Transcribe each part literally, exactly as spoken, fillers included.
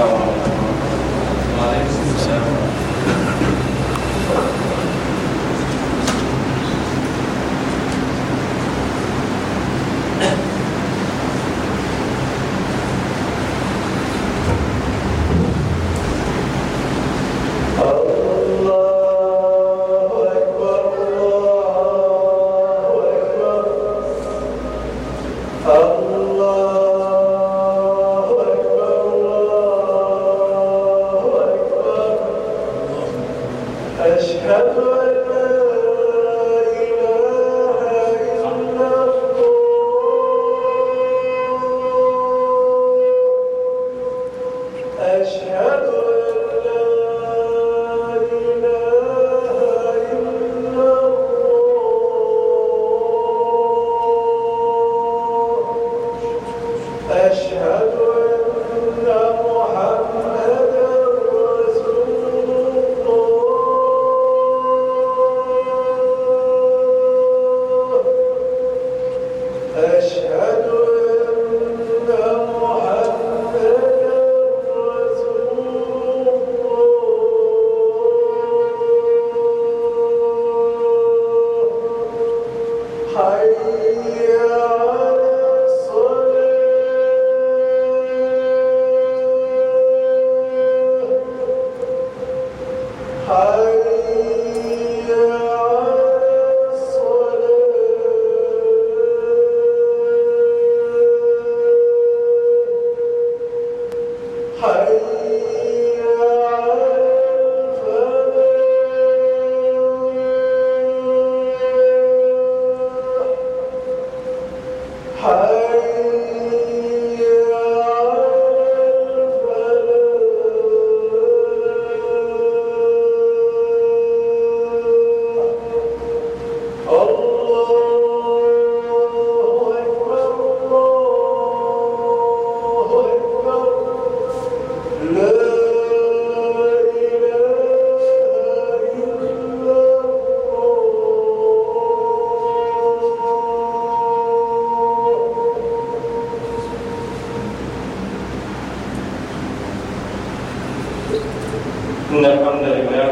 إن الحمد لله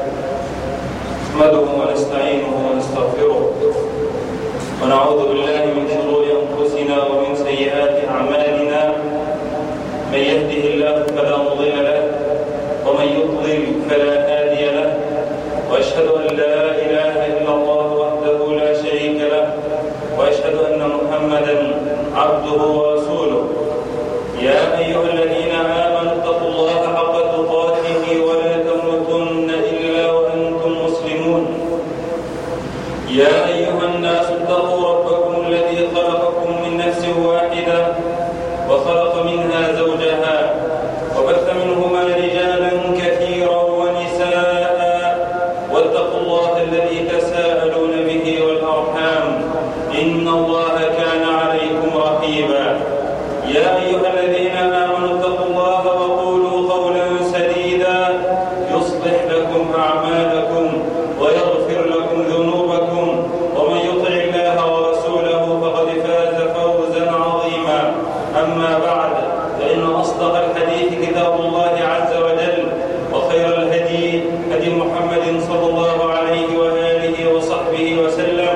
نحمده ونستعينه ونستغفره ونعوذ بالله من شرور أنفسنا ومن سيئات أعمالنا. من يهده الله فلا مضل له ومن يضلل فلا هادي له، وأشهد أن لا إله إلا الله وحده لا شريك له، وأشهد أن محمدا عبده ورسوله. يا أيها الذين آمنوا اتقوا الله حق تقاته ولا تموتن إلا وأنتم مسلمون. يا أيها الناس اتقوا ربكم الذي خلقكم من نفس واحدة وخلق منها زوجها وبث منهما رجالا كثيرا ونساء، واتقوا الله الذي تساءلون به والأرحام إن الله كان عليكم رقيبا. يا أيها الذين آمنوا اتقوا الله وقولوا قولا سديدا يصلح لكم أعمالكم ويغفر لكم ذنوبكم، ومن يطع الله ورسوله فقد فاز فوزا عظيما. أما بعد، فإن أصدق الحديث كتاب الله عز وجل، وخير الهدي هدي محمد صلى الله عليه وآله وصحبه وسلم،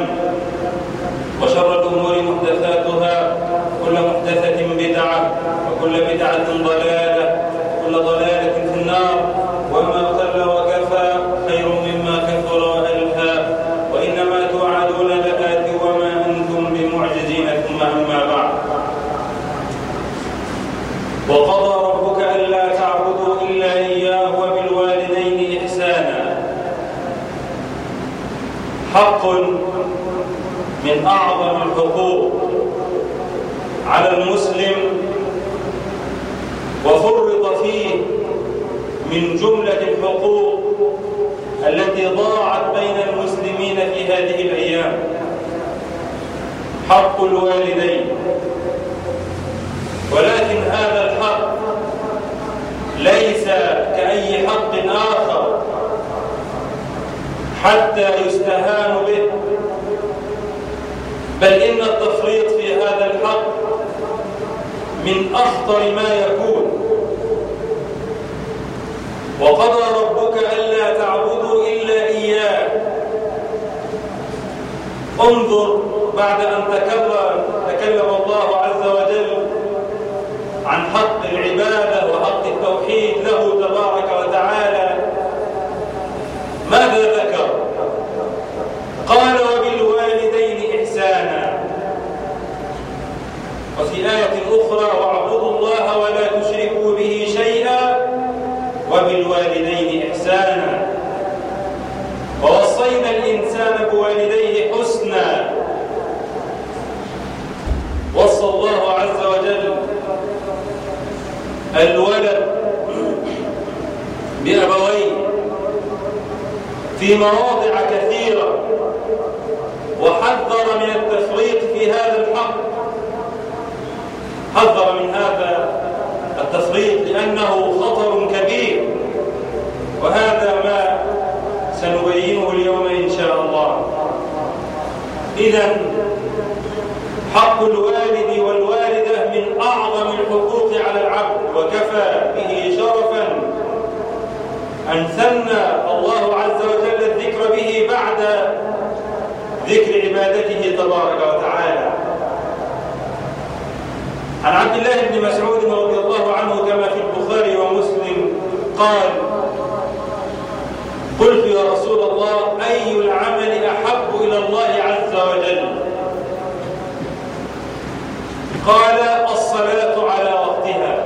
وشر الأمور محدثاتها، كل محدثة بدعة، وكل بدعة ضلالة، وكل ضلالة في النار. وما قل وكفى خير مما كثر وألهى، وإنما توعدون لآت وما أنتم بمعجزين. ثم أما بعد، وقضى ربك ألا تعبدوا إلا إياه وبالوالدين إحسانا. حق من أعظم الحقوق على المسلم، وفرط فيه من جملة الحقوق التي ضاعت بين المسلمين في هذه الأيام، حق الوالدين. ولكن هذا الحق ليس كأي حق آخر حتى يستهان به، بل إن التفريط في هذا الحق من أخطر ما يكون. وقضى ربك ألا تعبدوا إلا إياه. انظر بعد أن تكلم تكلم الله عز وجل عن حق العبادة وحق التوحيد له تبارك وتعالى، ماذا ذكر؟ قال وبالوالدين إحسانا، وفي آية أخرى واعبدوا الله ولا تشركوا به شيئا وبالوالدين إحسانا، ووصينا الإنسان بوالديه حسنا. وصى الله عز وجل الولد بأبويه في مواضع كثيرة، وحذر من التفريط في هذا الحق، حذر من هذا التفريط لأنه خطر كبير، وهذا ما سنبينه اليوم إن شاء الله. إذن حق الوالد والوالدة من أعظم الحقوق على العبد، وكفى به شرفا أن ثنى الله عز وجل الذكر به بعد ذكر عبادته تبارك وتعالى. عن عبد الله بن مسعود رضي الله عنه كما في البخاري ومسلم قال: قلت يا رسول الله أي العمل أحب إلى الله عز وجل؟ قال: الصلاة على وقتها.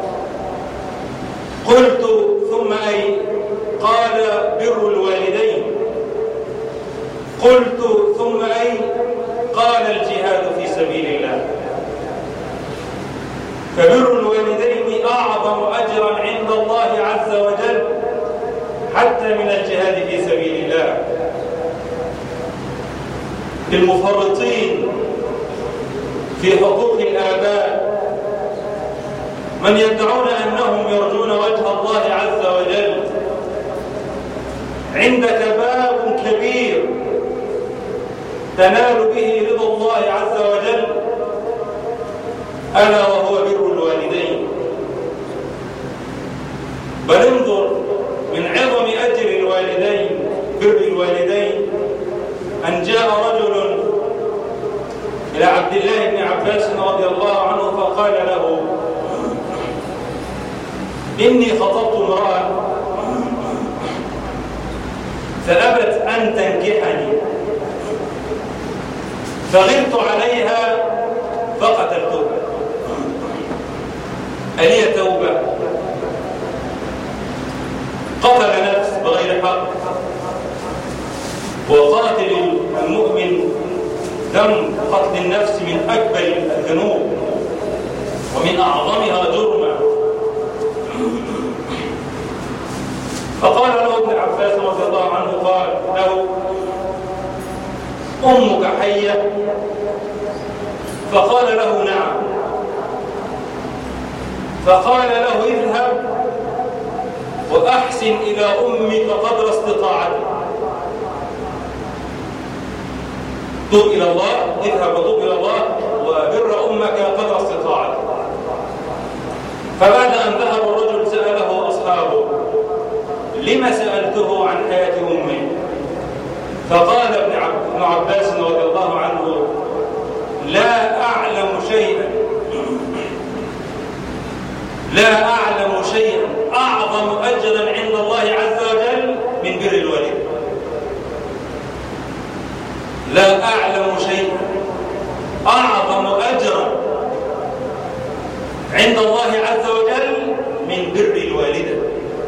قلت: ثم أي؟ قال: بر الوالدين. قلت: ثم أي؟ قال: الجهاد في سبيل الله. فبر الوالدين أعظم أجرا عند الله عز وجل حتى من الجهاد في سبيل الله. المفرطين في حقوق الآباء من يدعون أنهم يرجون وجه الله عز وجل، عندك باب كبير تنال به رضا الله عز وجل، ألا وهو بر الوالدين. بل انظر من عظم أجر الوالدين بر الوالدين أن جاء رجل إلى عبد الله بن عباس رضي الله عنه فقال له: إني خطبت امرأة فأبت أن تنكحني، فغرت عليها فقتلتها، ألي توبة؟ قتل نفس بغير حق، وقاتل المؤمن دم قتل النفس من أكبر الذنوب ومن أعظمها جرما. فقال له ابن عباس رضي الله عنه، قال له: أمك حية؟ فقال له: نعم. فقال له: اذهب وأحسن إلى أمك قدر استطاعتك، توب إلى الله، اذهب وتوب إلى الله وبر أمك قدر استطاعتك. فبعد أن ذهب الرجل سأله أصحابه: لما سألته عن حياة أمي؟ فقال ابن عباس رضي الله عنه: لا أعلم شيئا لا أعلم شيئا أعظم أجرا عند الله عز وجل من بر الوالد. لا أعلم شيئا أعظم أجرا عند الله عز وجل من بر الوالدة.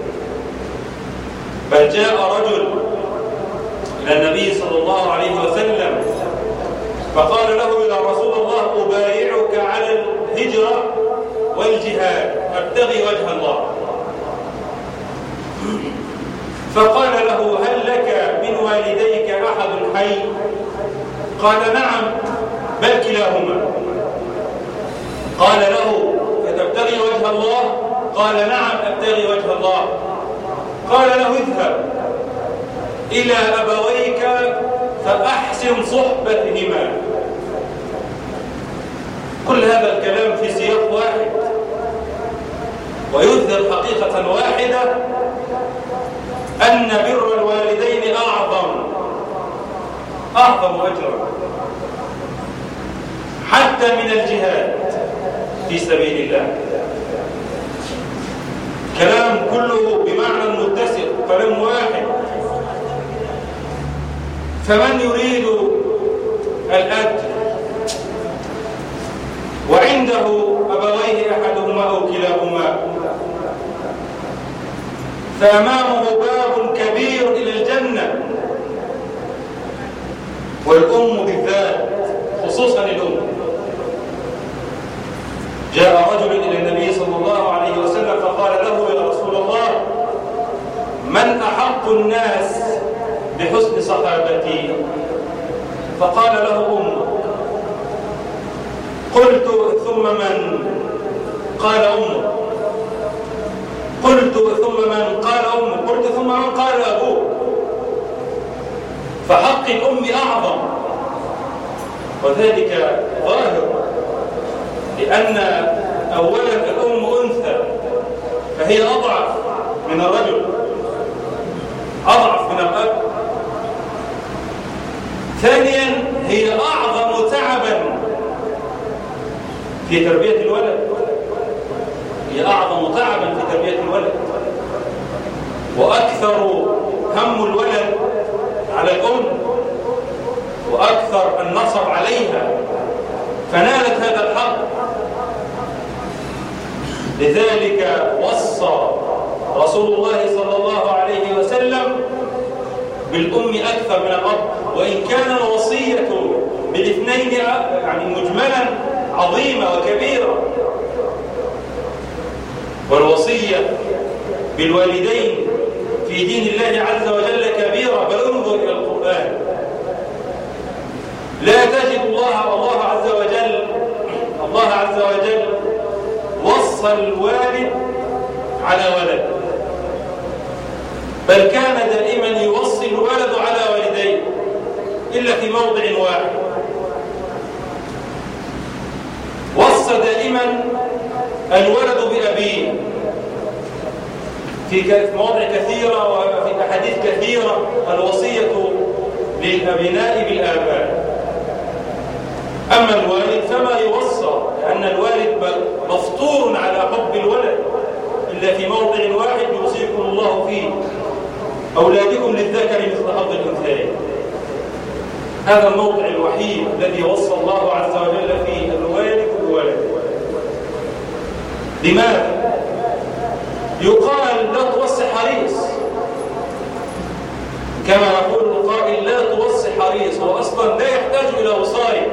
بل جاء رجل إلى النبي صلى الله عليه وسلم فقال له: يا رسول الله أبايعك على الهجرة والجهاد أبتغي وجه الله. فقال له: هل لك من والديك أحد حي؟ قال: نعم بل كلاهما. قال له: فتبتغي وجه الله؟ قال: نعم أبتغي وجه الله. قال له: اذهب إلى أبويك فأحسن صحبتهما. كل هذا الكلام في سياق واحد، ويظهر حقيقة واحدة أن بر الوالدين أعظم أعظم أجرا حتى من الجهاد في سبيل الله. كلام كله بمعنى متسق، كلام واحد. فمن يريد الأجر وعنده أبويه أحدهما أو كلاهما فأمامه باب كبير إلى الجنة، والأم بالذات خصوصا الأم. جاء رجل إلى النبي صلى الله عليه وسلم فقال له: يا رسول الله، من أحق الناس بحسن صحابتي؟ فقال له: أمك. قلت: ثم من؟ قال: أمك. قلت: ثم من؟ قال: أمك. قلت: ثم من؟ قال: أبوك. فحق الأم أعظم، وذلك ظاهر، لأن أولا الأم أنثى فهي أضعف من الرجل، أضعف من الأب. ثانيا هي أعظم تعبا في تربية الولد، هي أعظم تعبا في تربية الولد، وأكثر هم الولد على الأم، وأكثر النصب عليها، فنالت هذا الحق. لذلك وصى رسول الله صلى الله عليه وسلم بالأم أكثر من الأب، وإن كان الوصية بالاثنين يعني مجملا عظيمة وكبيرة. والوصية بالوالدين في دين الله عز وجل كبيرة، بل انظر إلى القرآن، لا تجد الله الله عز وجل الله عز وجل وصى الوالد على ولد، بل كان دائما يوصي الولد على والديه إلا في موضع واحد. وصى دائما الولد بأبيه في مواضع كثيرة وفي أحاديث كثيرة، الوصية للأبناء بالآباء. أما الوالد فما يوصى، لأن الوالد مفطور على حب الولد، إلا في موضع واحد يوصيكم الله فيه: أولادكم للذكر مثل حظ الأنثيين. هذا الموضع الوحيد الذي وصى الله عز وجل فيه الوالد بالولد. لماذا؟ يقال: لا توصي حريص، كما يقول القائل: لا توصي حريص، وأصلا لا يحتاج إلى وصاية.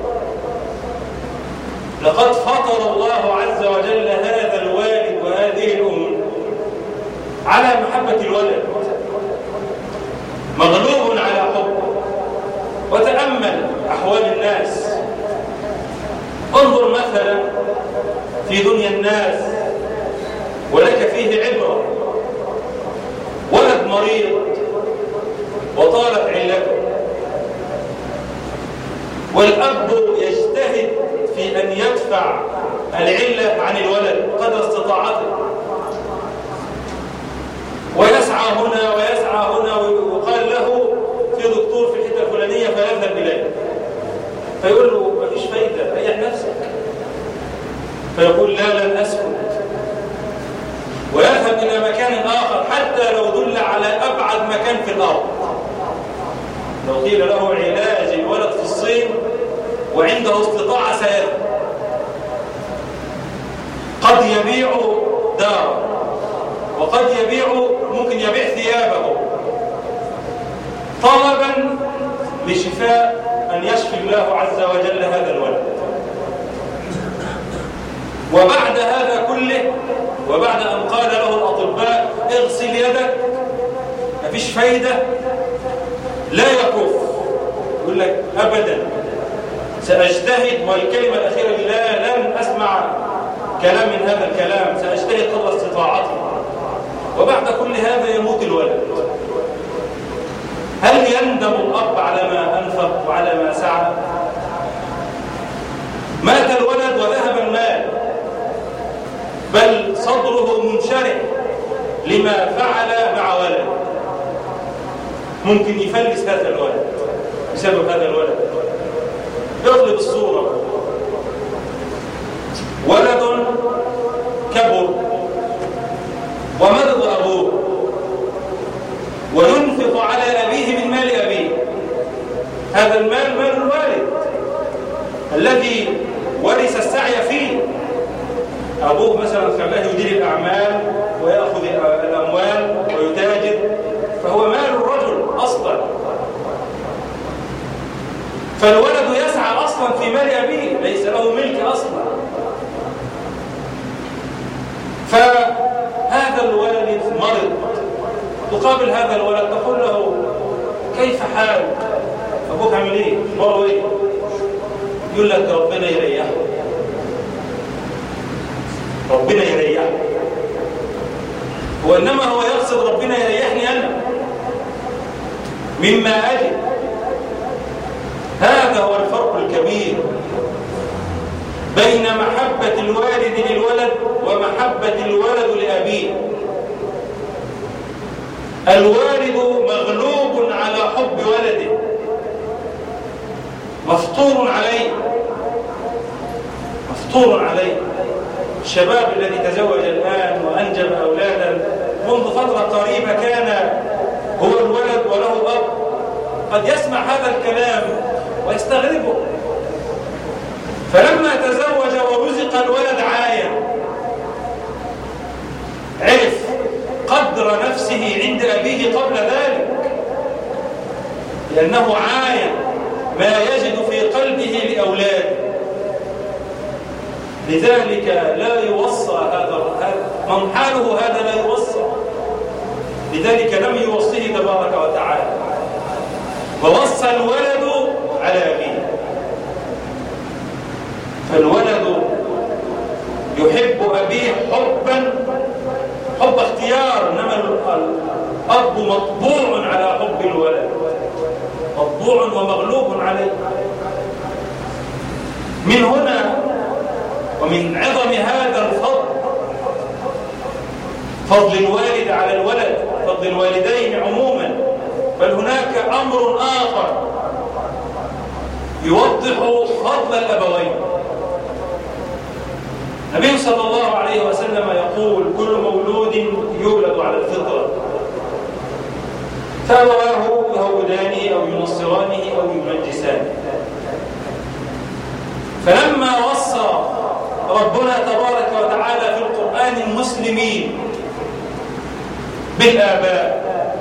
لقد فطر الله عز وجل هذا الوالد وهذه الأم على محبة الولد، مغلوب على حبه. وتأمل أحوال الناس، انظر مثلا في دنيا الناس ولك فيه عبرة. ولد مريض وطالت علته، والأب يجتهد في أن يدفع العلة عن الولد قدر استطاعته، ويسعى هنا ويسعى هنا، ويقال له في دكتور في الحتة الفلانية فيذهب إليه، فيقول له: مفيش فايدة، ريح نفسك. فيقول: لا، لن أسكت، ويذهب إلى مكان آخر حتى لو دل على أبعد مكان في الأرض. لو قيل له علاج الولد في الصين وعنده استطاعة سيذهب، قد يبيع دار، وقد يبيع، ممكن يبيع ثيابه طلبا لشفاء أن يشفي الله عز وجل هذا الولد. وبعد هذا كله، وبعد أن قال له الأطباء: اغسل يدك، مفيش فايدة، لا يكف، يقول لك: أبدا سأجتهد، والكلمة الأخيرة: لا، لن أسمع كلام من هذا الكلام، سأجتهد قدر استطاعتي. وبعد كل هذا يموت الولد. هل يندم الأب على ما أنفق وعلى ما سعى؟ مات الولد وذهب المال، بل يزال صدره منشرح لما فعل مع ولد. ممكن يفلس هذا الولد بسبب هذا الولد. يغلب الصورة، ولد كبر ومرض أبوه وينفق على أبيه من مال أبيه. هذا المال مال الوالد الذي ورث السعي فيه. أبوه مثلا خلاه يدير الأعمال ويأخذ الأموال ويتاجر، فهو مال الرجل أصلا. فالولد يسعى أصلا في مال أبيه، ليس له ملك أصلا. فهذا الوالد مرض، تقابل هذا الولد تقول له كيف حال أبوك؟ عمل إيه؟ مره إيه؟ يقول لك ربنا يريحه، ربنا يريحه. وإنما هو يقصد ربنا يريحني أنا مما أجد. هذا هو الفرق الكبير بين محبة الوالد للولد ومحبة الولد لأبيه. الوالد مغلوب على حب ولده، مفطور عليه مفطور عليه. الشباب الذي تزوج الآن وأنجب أولادا منذ فترة قريبة كان هو الولد وله أب، قد يسمع هذا الكلام ويستغربه. فلما تزوج ورزق الولد عايا، عرف قدر نفسه عند أبيه قبل ذلك، لأنه عاين ما يجد في قلبه لأولاده. لذلك لا يوصى هذا من حاله هذا لا يوصى. لذلك لم يوصيه تبارك وتعالى، ووصى الولد على أبيه. فالولد يحب أبيه حبا حب اختيار، إنما الأب مطبوع على حب الولد، مطبوع ومغلوب عليه. من هنا ومن عظم هذا الفضل، فضل الوالد على الولد، فضل الوالدين عموما، بل هناك أمر آخر يوضح فضل الأبوين. النبي صلى الله عليه وسلم يقول كل مولود يولد على الفطرة، فأبواه يهودانه أو ينصرانه أو يمجسانه. فلما وصى ربنا تبارك وتعالى في القرآن المسلمين بالآباء،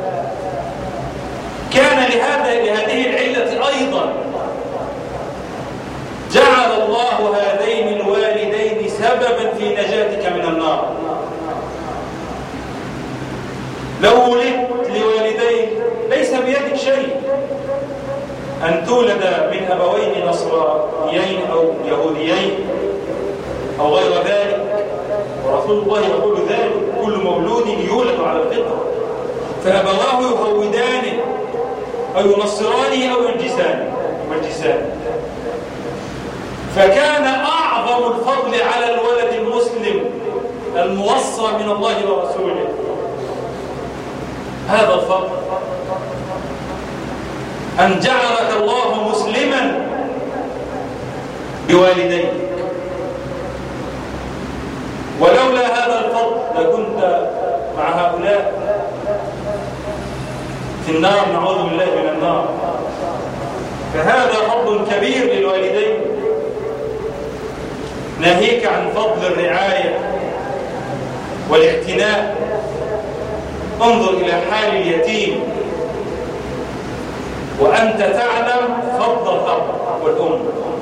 كان لهذا لهذه العلة أيضا جعل الله هذين الوالدين سببا في نجاتك من النار. لو ولدت لوالدين ليس بيدك شيء، أن تولد من أبوين نصرانيين أو يهوديين أو غير ذلك، ورسول الله يقول ذلك كل مولود يولد على الفطرة، فأبواه يهودانه أو ينصرانه أو يمجسانه. فكان أعظم الفضل على الولد المسلم الموصى من الله ورسوله هذا الفضل، أن جعلك الله مسلما بوالديك. ولولا هذا الفضل لكنت مع هؤلاء في النار، نعوذ بالله من النار. فهذا فضل كبير للوالدين، ناهيك عن فضل الرعاية والاعتناء. انظر إلى حال اليتيم وأنت تعلم فضل الأب والأم.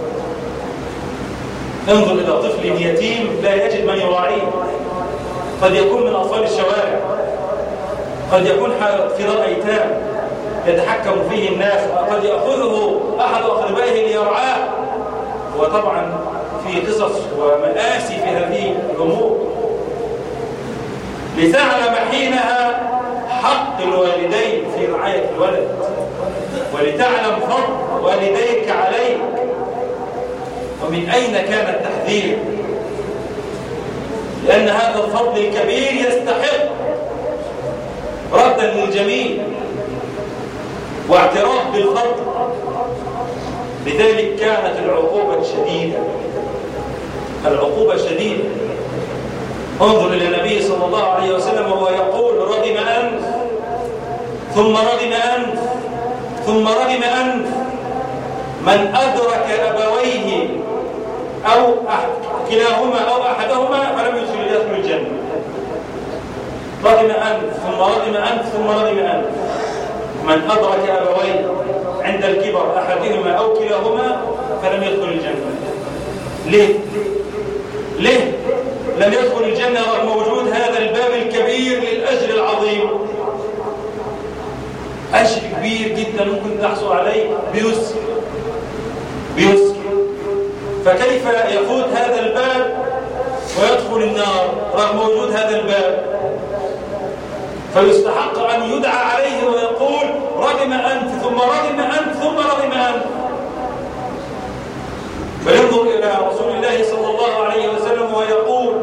انظر إلى طفل يتيم لا يجد من يراعيه، قد يكون من أطفال الشوارع، قد يكون في دار أيتام يتحكم فيه الناس، قد يأخذه أحد أقربائه ليرعاه. وطبعا في قصص ومآسي في هذه الأمور. لتعلم حينها حق الوالدين في رعاية الولد، ولتعلم فضل والديك عليك، ومن أين كان التحذير. لأن هذا الفضل الكبير يستحق ردا للجميل واعتراف بالفضل. لذلك كانت العقوبة شديدة، العقوبة شديدة. انظر إلى النبي صلى الله عليه وسلم وهو يقول رغم أنف ثم رغم أنف ثم رغم أنف من أدرك أبويه أو كلاهما أو أحدهما فلم يدخل الجنة. رغم أنف ثم رغم أنف ثم رغم أنف من أدرك أبويه عند الكبر أحدهما أو كلاهما فلم يدخل الجنة. ليه؟ ليه؟ لم يدخل الجنة رغم وجود هذا الباب الكبير للأجر العظيم. أجر كبير جدا ممكن تحصل عليه بيسر بيسر. فكيف يفوت هذا الباب ويدخل النار رغم وجود هذا الباب؟ فيستحق أن يدعى عليه ويقول رغم أنف ثم رغم أنف ثم رغم أنف. فينظر إلى رسول الله صلى الله عليه وسلم ويقول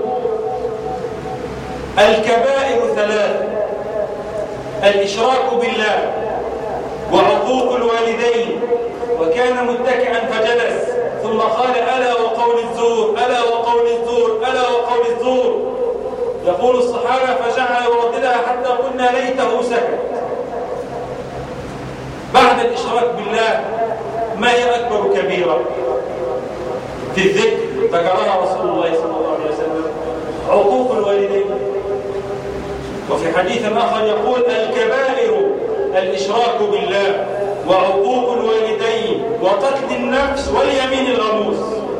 الكبائر ثلاث: الإشراك بالله وعقوق الوالدين. وكان متكئا فجلس ثم قال ألا وقول الزور ألا وقول الزور ألا وقول الزور. يقول الصحابة فجعل يرددها حتى قلنا ليته سكت. بعد الإشراك بالله ما هي أكبر كبيرة في الذكر ذكرها رسول الله صلى الله عليه وسلم؟ عقوق الوالدين. وفي حديث آخر يقول الكبائر الإشراك بالله وعقوق الوالدين وقتل النفس واليمين الغموس.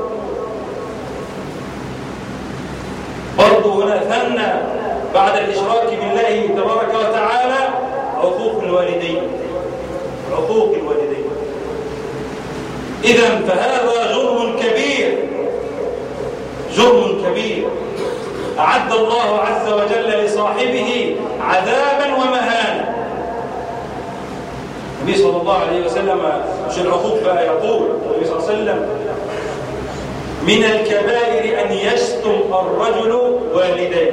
برضو هنا ثنى بعد الإشراك بالله تبارك وتعالى عقوق الوالدين عقوق الوالدين. إذن فهذا جرم كبير جرم كبير أعد الله عز وجل لصاحبه عذابا ومهانا. النبي صلى الله عليه وسلم مش العقوق بقى، يقول النبي صلى الله عليه وسلم من الكبائر أن يشتم الرجل والديه.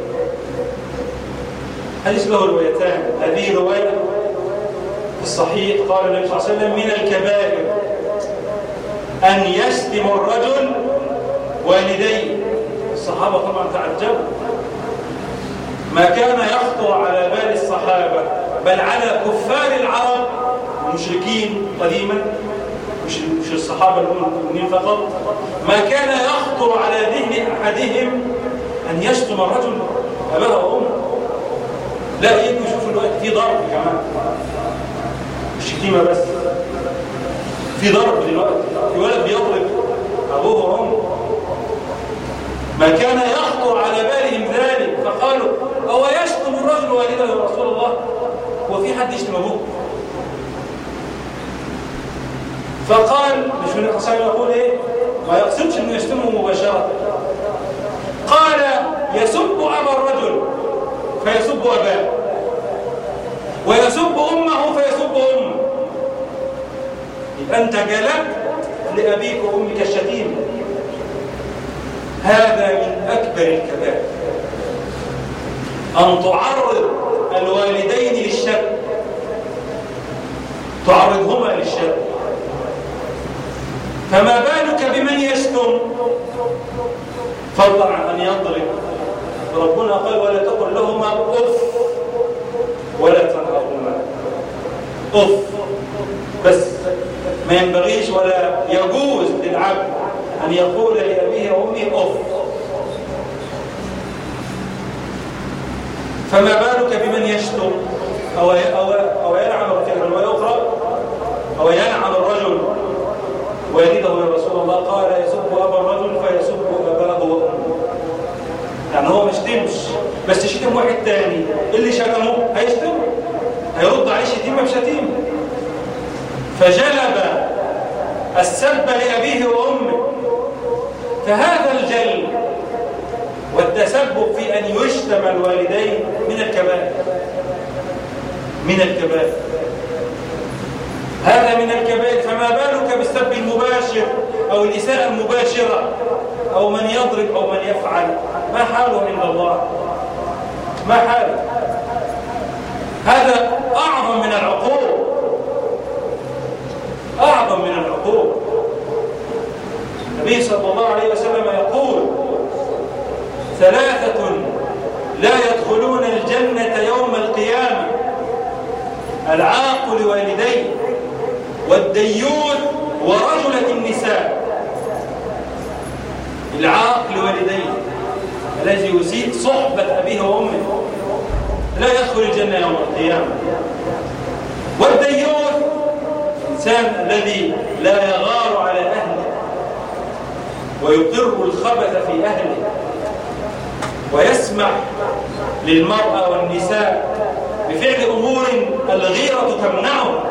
حديث له روايتان. هذه رواية في الصحيح قال النبي صلى الله عليه وسلم من الكبائر أن يشتم الرجل والديه. الصحابة طبعا تعجبوا، ما كان يخطر على بال الصحابة بل على كفار العرب المشركين قديما، مش مش الصحابة المؤمنين فقط، ما كان يخطر على ذهن أحدهم أن يشتم الرجل أباه وأمه. لا، يجوا يشوفوا الوقت في ضرب كمان، مش شتيمة بس، في ضرب دلوقتي، في ولد بيضرب أبوه وأمه. ما كان يخطر على بالهم ذلك، فقالوا هو يشتم الرجل والده يا رسول الله؟ هو في حد يشتم أبوه؟ فقال مش من القصائد يقول ايه؟ ما يقصدش انه يشتمه مباشرة. قال يسب أبا الرجل فيسب أباه، ويسب أمه فيسب أمه. يبقى أنت جلبت لأبيك وأمك الشتيمة. هذا من أكبر الكبائر أن تعرض الوالدين للشر، تعرضهما للشر، فما بالك بمن يشتم فضلا عن أن يضرب. ربنا قال ولا تقل لهما أف ولا تنهرهما. أف بس، ما ينبغيش ولا يجوز للعبد أن يقول لأبيه وأمه أف. فما بالك بمن يشتم أو أو أو يلعن الرجل ويقرأ أو يلعن الرجل والده يا رسول الله؟ قال يسب أبا الرجل فيسب أباه وأمه. يعني هو ما يشتمش، بس يشتم واحد تاني، اللي شتمه هيشتمه، هيرد عليه شتيمة بشتيمة. فجلب السب لأبيه وأمه. فهذا الجلب والتسبب في أن يشتم الوالدين من الكبائر من الكبائر هذا من الكبائر. فما بالك بالسب المباشر أو الإساءة المباشرة أو من يضرب أو من يفعل ما حاله عند الله؟ ما حاله؟ هذا أعظم من العقوق، أعظم من العقوق. النبي صلى الله عليه وسلم يقول: ثلاثة لا يدخلون الجنة يوم القيامة: العاق لوالديه، والديوث، ورجلة النساء. العاق لوالديه الذي يسيء صحبة أبيه وأمه لا يدخل الجنة يوم القيامة. والديوث الإنسان الذي لا يغار على أهله ويقر الخبث في أهله ويسمح للمرأة والنساء بفعل أمور الغيرة تمنعه.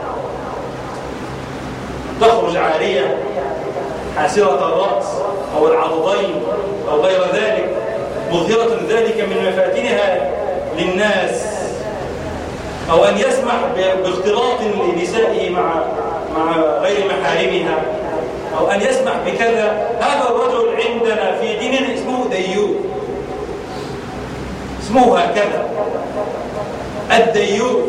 تخرج عارية حاسرة الرأس أو العضدين أو غير ذلك، مظهرة ذلك من مفاتنها للناس، أو أن يسمح باختلاط لنسائه مع مع غير محارمها، أو أن يسمح بكذا. هذا الرجل عندنا في ديننا اسمه ديوث، اسمه هكذا الديوث.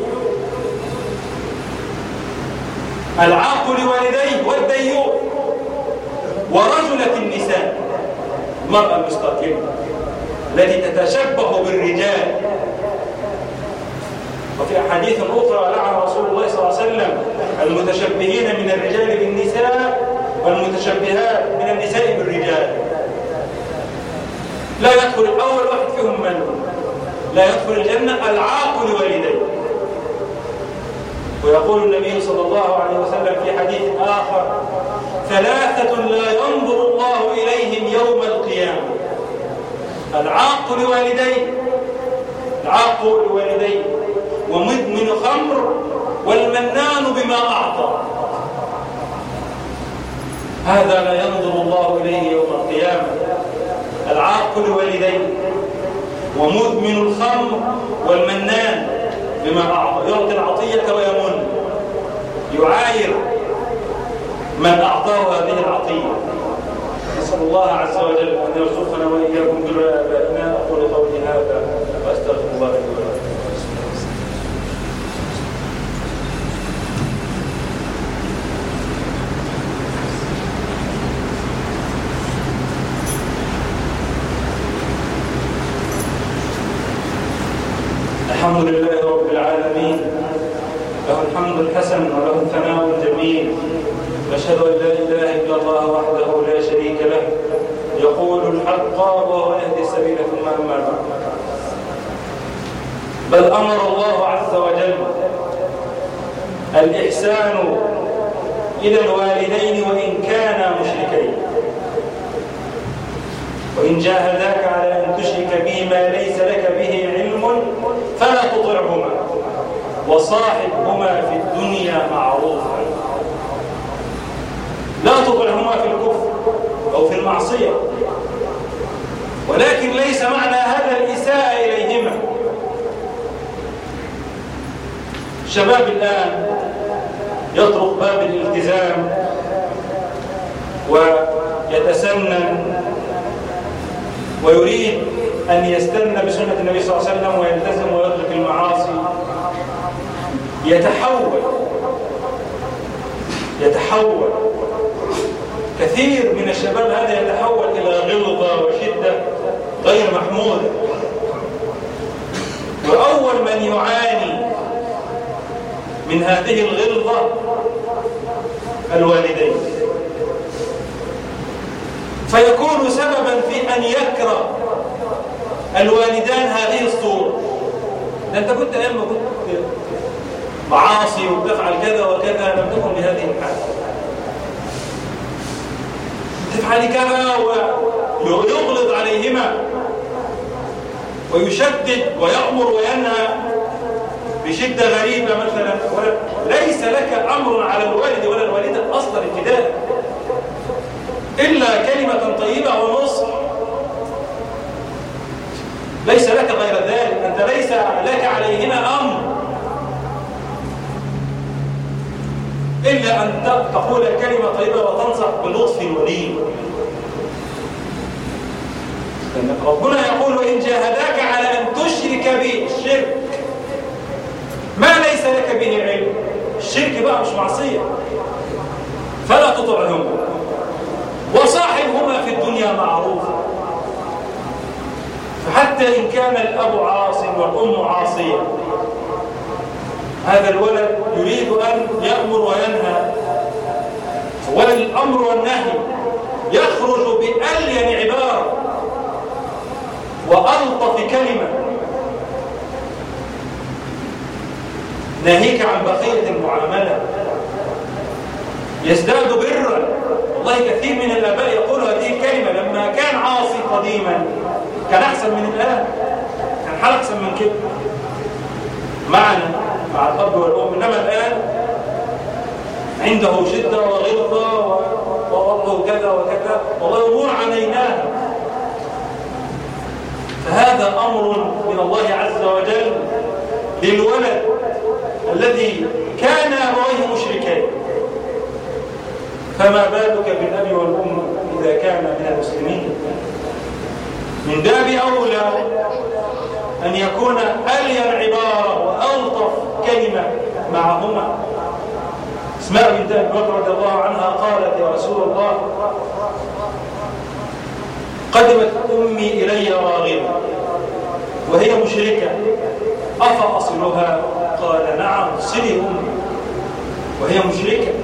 العاق لوالديه والديوث ورجلة النساء، المرأة المستقيمة التي تتشبه بالرجال. وفي أحاديث أخرى لعن رسول الله صلى الله عليه وسلم المتشبهين من الرجال بالنساء والمتشبهات من النساء بالرجال. لا يدخل الأول واحد فيهم من لا يدخل الجنة العاق لوالديه. ويقول النبي صلى الله عليه وسلم في حديث آخر: ثلاثة لا ينظر الله إليهم يوم القيامة: العاق لوالديه، العاق لوالديه، ومدمن خمر، والمنان بما أعطى. هذا لا ينظر الله إليه يوم القيامة: العاق لوالديه، ومدمن الخمر، والمنان بما أعطى. يعطي العطية ويمن، يعاير من أعطاه هذه العطية. نسأل الله عز وجل أن يرزقنا وإياكم بر آبائنا. أقول قولي هذا وأستغفر الله لي ولكم. الحمد لله رب العالمين، له الحمد الحسن وله الثناء الجميل، واشهد ان لا اله الا الله وحده لا شريك له، يقول الحق وهو يهدي السبيل. ثم اما بعد، بل امر الله عز وجل الاحسان الى الوالدين وان كانا مشركين، وإن جاهداك على أن تشرك به ما ليس لك به علم فلا تطعهما وصاحبهما في الدنيا معروفا. لا تطعهما في الكفر أو في المعصية، ولكن ليس معنى هذا الإساءة إليهما. الشباب الآن يطرق باب الالتزام ويتسنن ويريد أن يستنى بسنة النبي صلى الله عليه وسلم ويلتزم ويترك المعاصي. يتحول يتحول كثير من الشباب هذا يتحول إلى غلظة وشدة غير محمودة. وأول من يعاني من هذه الغلظة الوالدين، فيكون سببا في أن يكره الوالدان هذه الصورة. أنت كنت أيام ما كنت معاصي وتفعل كذا وكذا، لم تكن بهذه الحالة. تفعل كذا ويغلظ عليهما ويشدد ويأمر وينهى بشدة غريبة مثلا. ليس لك أمر على الوالد ولا الوالدة أصلا ابتداء إلا كلمة طيبة ونصح، ليس لك غير ذلك. أنت ليس لك عليهما أمر إلا أن تقول كلمة طيبة وتنصح بلطف ولين. ربنا يقول وإن جاهداك على أن تشرك بي الشرك ما ليس لك به علم، الشرك بقى مش معصية، فلا تطعهما وصاحبهما في الدنيا معروفا. فحتى إن كان الأب عاصي والأم عاصية، هذا الولد يريد أن يأمر وينهى، والأمر والنهي يخرج بألين عبارة وألطف كلمة ناهيك عن بقية المعاملة، يزداد برا. والله كثير من الآباء يقول هذه الكلمة لما كان عاصي قديما كان أحسن من الآن، كان حال أحسن من كده معنا مع الأب والأم، إنما الآن عنده شدة وغلظة ووضعه كذا وكذا، والله أمور عانيناها. فهذا أمر من الله عز وجل للولد الذي كان أبويه مشركين، فما بالك بالأب والأم إذا كان من المسلمين؟ من باب أولى أن يكون ألين عبارة وألطف كلمة معهما. اسماء بنت أبي بكر رضي الله عنها قالت يا رسول الله قدمت أمي إلي راغبة وهي مشركة أفأصلها؟ قال نعم صلي أمي وهي مشركة.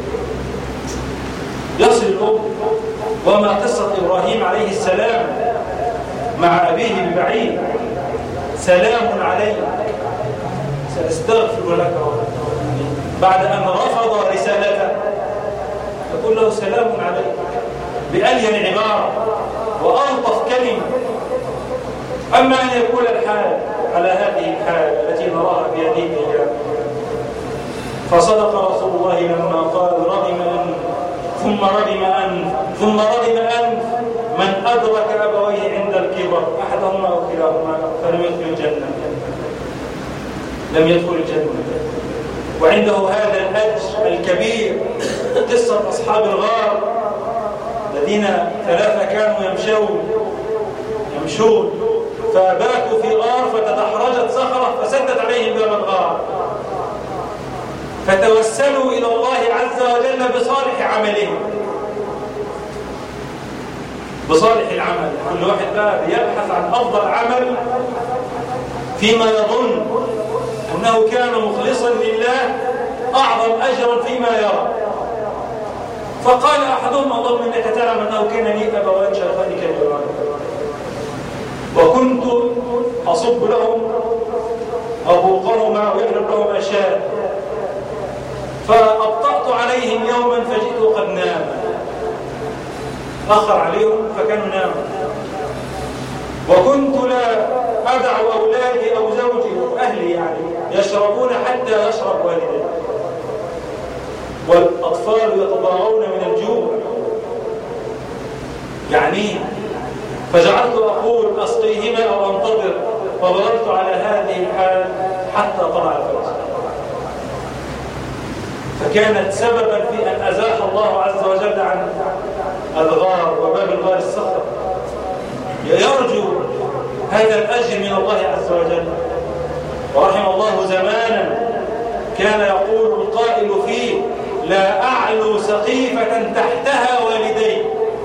يصل الأم. وما قصة إبراهيم عليه السلام مع أبيه ببعيد؟ سلام عليك سأستغفر لك، بعد أن رفض رسالته تقول له سلام عليك بألين عبارة وألطف كلمة. أما أن يكون الحال على هذه الحال التي نراها في هذه الأيام، فصدق رسول الله لما قال رغم أنف ثم رغم أنف ثم رغم أنف من أدرك أبويه عند الكبر أحدهما أو كلاهما فلم يدخل الجنة، لم يدخل الجنة. وعنده هذا الأجر الكبير. قصة أصحاب الغار الذين ثلاثة كانوا يمشون يمشون فباتوا في غار فتدحرجت صخرة فسدت عليهم باب الغار، فتوسلوا إلى الله عز وجل بصالح عملهم، بصالح العمل. كل واحد بقى يبحث عن أفضل عمل فيما يظن أنه كان مخلصا لله أعظم أجرا فيما يرى. فقال أحدهم اللهم إنك تعلم أنه كان لي أبوان شيخان كبيران وكنت أصب لهم أبوقهما ويحلب لهم أشياء، فأبطأت عليهم يوما فجئت قد نام، أخر عليهم فكانوا ناموا، وكنت لا أدع أولادي أو زوجي أهلي يعني يشربون حتى يشرب والدي، والأطفال يتضاغون من الجوع يعني، فجعلت أقول أسقيهما أو أنتظر، فبررت على هذه الحال حتى طلع الفجر. فكانت سببا في أن أزاح الله عز وجل عن الغار وباب الغار الصخر. يرجو هذا الأجر من الله عز وجل. ورحم الله زمانا كان يقول القائل فيه لا أعلو سقيفة تحتها والدي.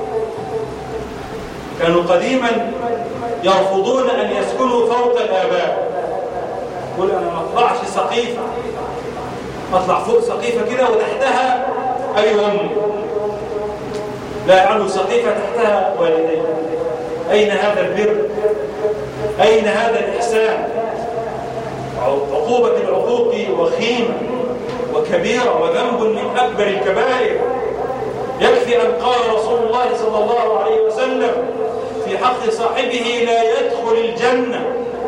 كانوا قديما يرفضون أن يسكنوا فوق الآباء، يقول أنا ما أطلعش سقيفة، أطلع فوق سقيفة كده وتحتها أي أمي، لا يعلو سقيفة تحتها والدي. أين هذا البر؟ أين هذا الإحسان؟ عقوبة العقوق وخيمة وكبيرة وذنب من أكبر الكبائر. يكفي أن قال رسول الله صلى الله عليه وسلم في حق صاحبه لا يدخل الجنة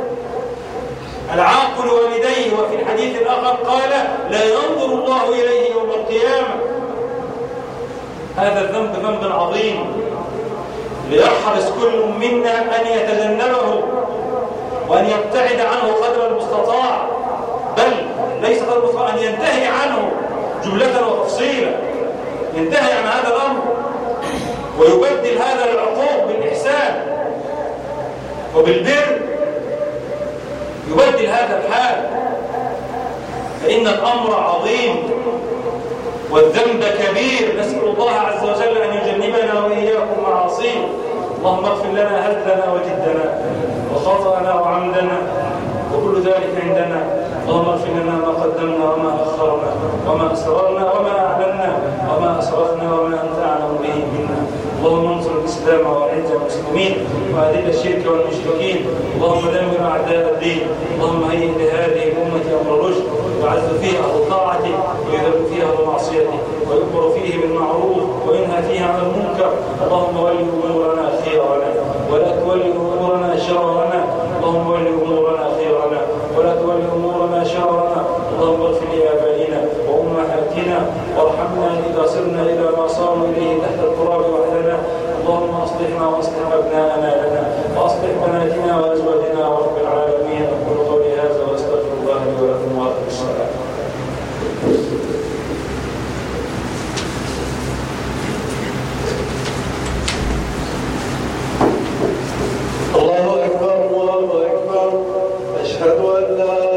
العاقل والديه، وفي الحديث الآخر قال لا ينظر الله إليه يوم القيامة. هذا الذنب ذنب عظيم ليحرص كل منا أن يتجنبه وأن يبتعد عنه قدر المستطاع، بل ليس قدر المستطاع أن ينتهي عنه جملة وتفصيلا، ينتهي عن هذا الأمر ويبدل هذا العقوق بالإحسان. وبالبر يبدل هذا الحال، فإن الأمر عظيم والذنب كبير. نسأل الله عز وجل أن يجنبنا وإياكم معاصيه. اللهم اغفر لنا هزلنا وجدنا وخطأنا وعمدنا وكل ذلك عندنا. اللهم اغفر لنا ما قدمنا وما أخرنا وما أسررنا وما أعلنا وما أسرفنا وما أنت أعلم به منا. اللهم انصر الإسلام وأعز المسلمين وأذل الشرك والمشركين. اللهم دمر أعداء الدين. اللهم هيئ لهذه الأمة أمر رشد وعز فيها أهل طاعته ويذل فيها أهل معصيته ويؤمر فيه بالمعروف وينهى فيها عن المنكر. اللهم ول أمورنا خيرنا ولا تول أمورنا شررنا. اللهم ول أمورنا خيرنا ولا تول أمورنا شررنا. اللهم اغفر لآبائنا وأمهاتنا وارحمنا إذا صرنا إلى ما صاروا إليه تحت التراب وحدنا. اللهم أصلحنا وأصلح أبناءنا لنا وأصلح بناتنا وأزواجنا ورب العالمين. أقول قولي هذا وأستغفر الله لي ولكم وأقم الصلاة. الله أكبر الله أكبر. أشهد أن لا